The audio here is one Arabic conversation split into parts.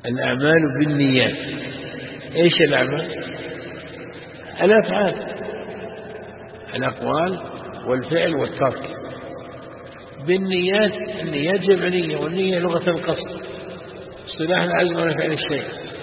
الأعمال بالنيات. إيش الأعمال؟ الأفعال، الأقوال والفعل والترك. بالنيات، النيات جمع نية، والنية لغة القصد، اصطلاح العزم على فعل الشيء.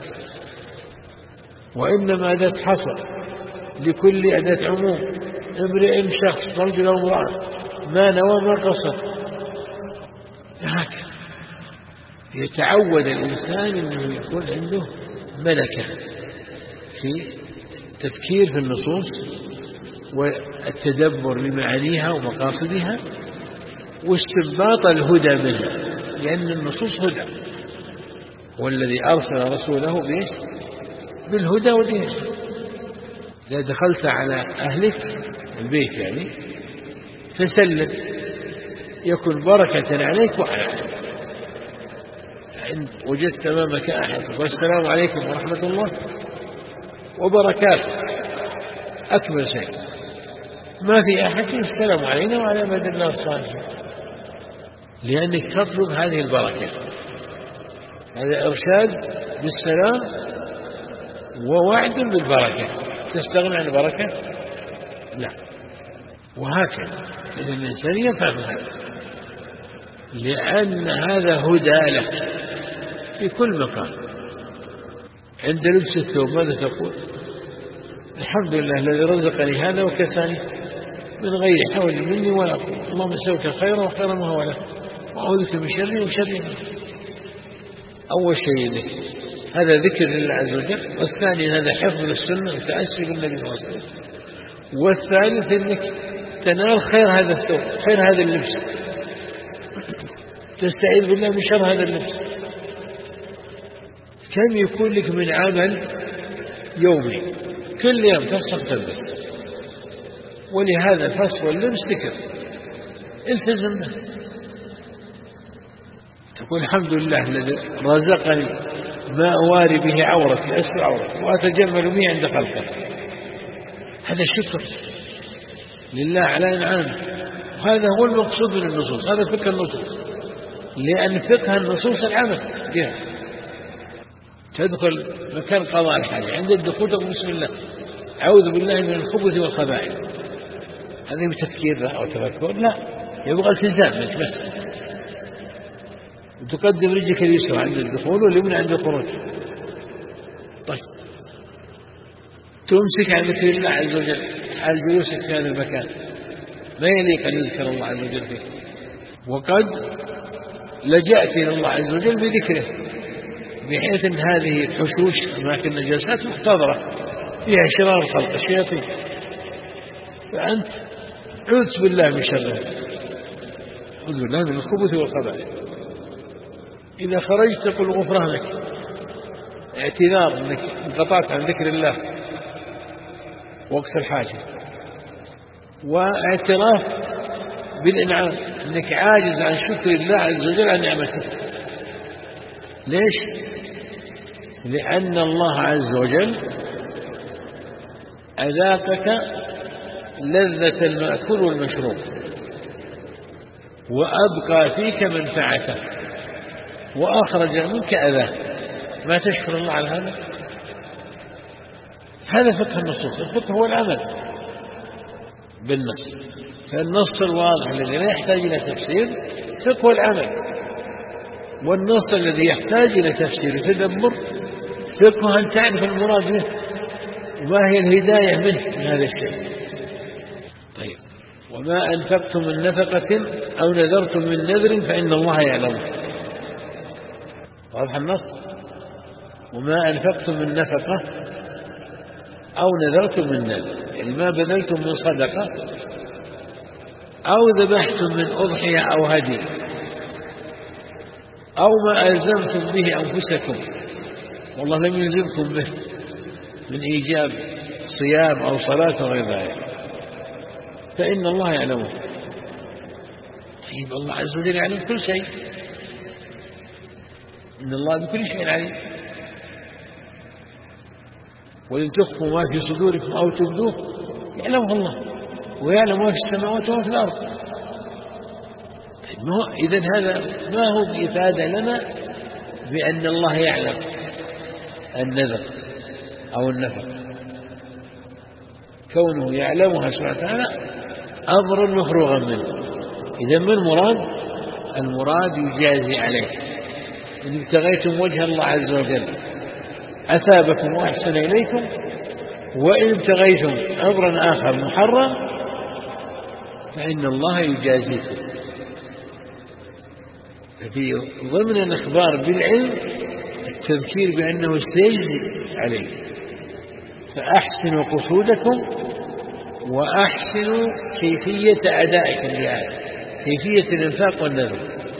وإنما أداة حصر لكل أداة عموم، امرئ شخص رجل أو امرأة ما نوى ما قصد. هكذا يتعود الإنسان أنه يكون عنده ملكة في التفكير في النصوص والتدبر لمعانيها ومقاصدها واستنباط الهدى منها، لأن النصوص هدى، هو الذي أرسل رسوله بالهدى ودين. إذا دخلت على أهلك البيت يعني فسلم يكن بركة عليك وعلى أهلك. إن وجدت أمامك أحد والسلام عليكم ورحمة الله وبركاته أكمل شيء، ما في أحد السلام علينا وعلى عباد الله الصالحين، لأنك تطلب هذه البركة. هذا إرشاد بالسلام ووعد بالبركة. تستغنى عن البركة؟ لا. وهكذا إذا الإنسان يفهم هذا، لأن هذا هدى لك في كل مكان. عند لبس الثوب ماذا تقول؟ الحمد لله الذي رزقني هذا وكساني من غير حول مني ولا قوة، اللهم اسألك خيرا وخير ما هو له، وأعوذ بك من شره وشر ما. أول شيء ذكر، هذا ذكر لله عز وجل. والثاني هذا حفظ للسنة وتأسي بالنبي صلى الله عليه وسلم. والثالث أنك تنال خير هذا الثوب، خير هذا اللبس، تستعيذ بالله من شر هذا اللبس. كم يكون لك من عمل يومي كل يوم تفسخ تلبس، ولهذا الفسخ واللبس ذكر، التزم به. تقول الحمد لله الذي رزقني ما أواري به عورتي، أستر عورتي وأتجمل به عند خلقه. هذا شكر لله على إنعامه، وهذا هو المقصود من النصوص. هذا فقه النصوص، لأن فقه النصوص العمل بها. تدخل مكان قضاء الحاجة، عند الدخول تقول بسم الله أعوذ بالله من الخبث والخبائث. هذا بتفكير أو تفكر؟ لا، يبغى التزام منك بس. وتقدم رجلك اليسرى عند الدخول واليمنى عند الخروج. طيب، تمسك عن ذكر الله عز وجل حال جلوسك في هذا المكان، ما يليق أن يذكر الله عز وجل فيه. وقد لجأت إلى الله عز وجل بذكره، بحيث أن هذه الحشوش أماكن النجاسات محتضرة فيها شرار الخلق الشياطين، فأنت عوذ بالله من شره، عوذ بالله من الخبث والخبائث. إذا خرجت تقول غفرانك، اعتذار أنك انقطعت عن ذكر الله وقت الحاجة، واعتراف بالإنعام أنك عاجز عن شكر الله عز وجل عن نعمته. ليش؟ لأن الله عز وجل أذاقك لذة المأكول والمشروب، وأبقى فيك منفعته، وأخرج منك أذاه. ما تشكر الله على هذا؟ هذا فقه النصوص. الفقه هو العمل بالنص، فالنص الواضح الذي لا يحتاج إلى تفسير فقه العمل، والنص الذي يحتاج إلى تفسير وتدبر فقه أن تعرف المراد به وما هي الهداية منه من هذا الشيء. طيب، وما أنفقتم من نفقة أو نذرتم من نذر فإن الله يعلمه. واضح النص؟ وما أنفقتم من نفقة أو نذرتم من نذر، يعني ما بذلتم من صدقة أو ذبحتم من أضحية أو هدي أو ما ألزمتم به أنفسكم والله لم يلزمكم به من إيجاب صيام أو صلاة وغير ذلك فإن الله يعلمه. طيب، الله عز وجل يعلم كل شيء، إن الله بكل شيء عليم. وإن تخفوا ما في صدوركم أو تبدوه يعلمه الله، ويعلم ما في السماوات وما في الأرض. طيب، إذن هذا ما هو بإفادة لنا بأن الله يعلم، النذر أو النفق، كونه يعلمها سبحانه وتعالى أمر مفروغا منه. إذا من المراد يجازي عليه. إن ابتغيتم وجه الله عز وجل أثابكم وأحسن إليكم، وإن ابتغيتم أمرا آخر محرم فإن الله يجازيكم. ففي ضمن الإخبار بالعلم التذكير بأنه سيجزي عليه. فأحسنوا قصودكم وأحسنوا كيفية أدائكم لهذا، كيفية الإنفاق والنذر،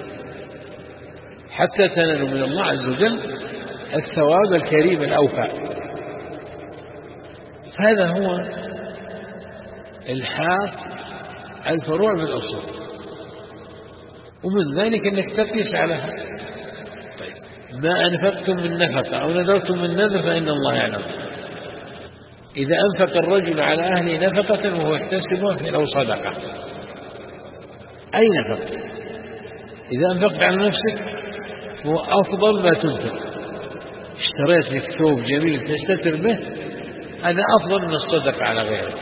حتى تنالوا من الله عز وجل الثواب الكريم الأوفى. هذا هو الحاق الفروع بالأصول. ومن ذلك أنك تقيس على هذا. طيب ما أنفقتم من نفقة أو نذرتم من نذر فإن الله يعلم. إذا أنفق الرجل على أهله نفقة وهو يحتسبها لو صدقة، أي نفقة؟ إذا أنفقت على نفسك هو أفضل ما تنفق. اشتريت لك ثوب جميل تستتر به، هذا أفضل من الصدقة على غيرك.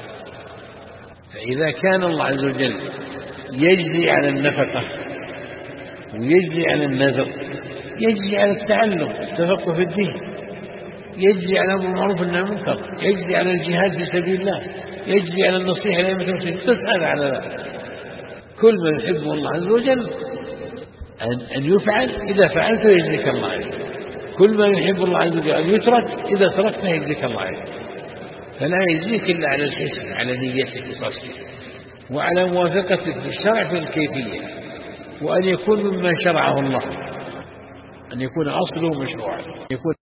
فإذا كان الله عز وجل يجزي على النفقة ويجزي على النذر، يجزي على التعلم التفقه في الدين، يجزي على أمر المعروف والنهي عن المنكر، يجزي على الجهاد في سبيل الله، يجزي على النصيحة لأئمة المسلمين، تسأل على ذلك. كل ما يحبه الله عز وجل أن يفعل، إذا فعلته يجزيك الله عليه. كل ما يحب الله عز وجل أن يترك، إذا تركته يجزيك الله عليه. فلا يجزيك إلا على الحسن، على نيتك وقصدك، وعلى موافقتك للشرع في الكيفية، وأن يكون مما شرعه الله، أن يكون أصله مشروعا، يكون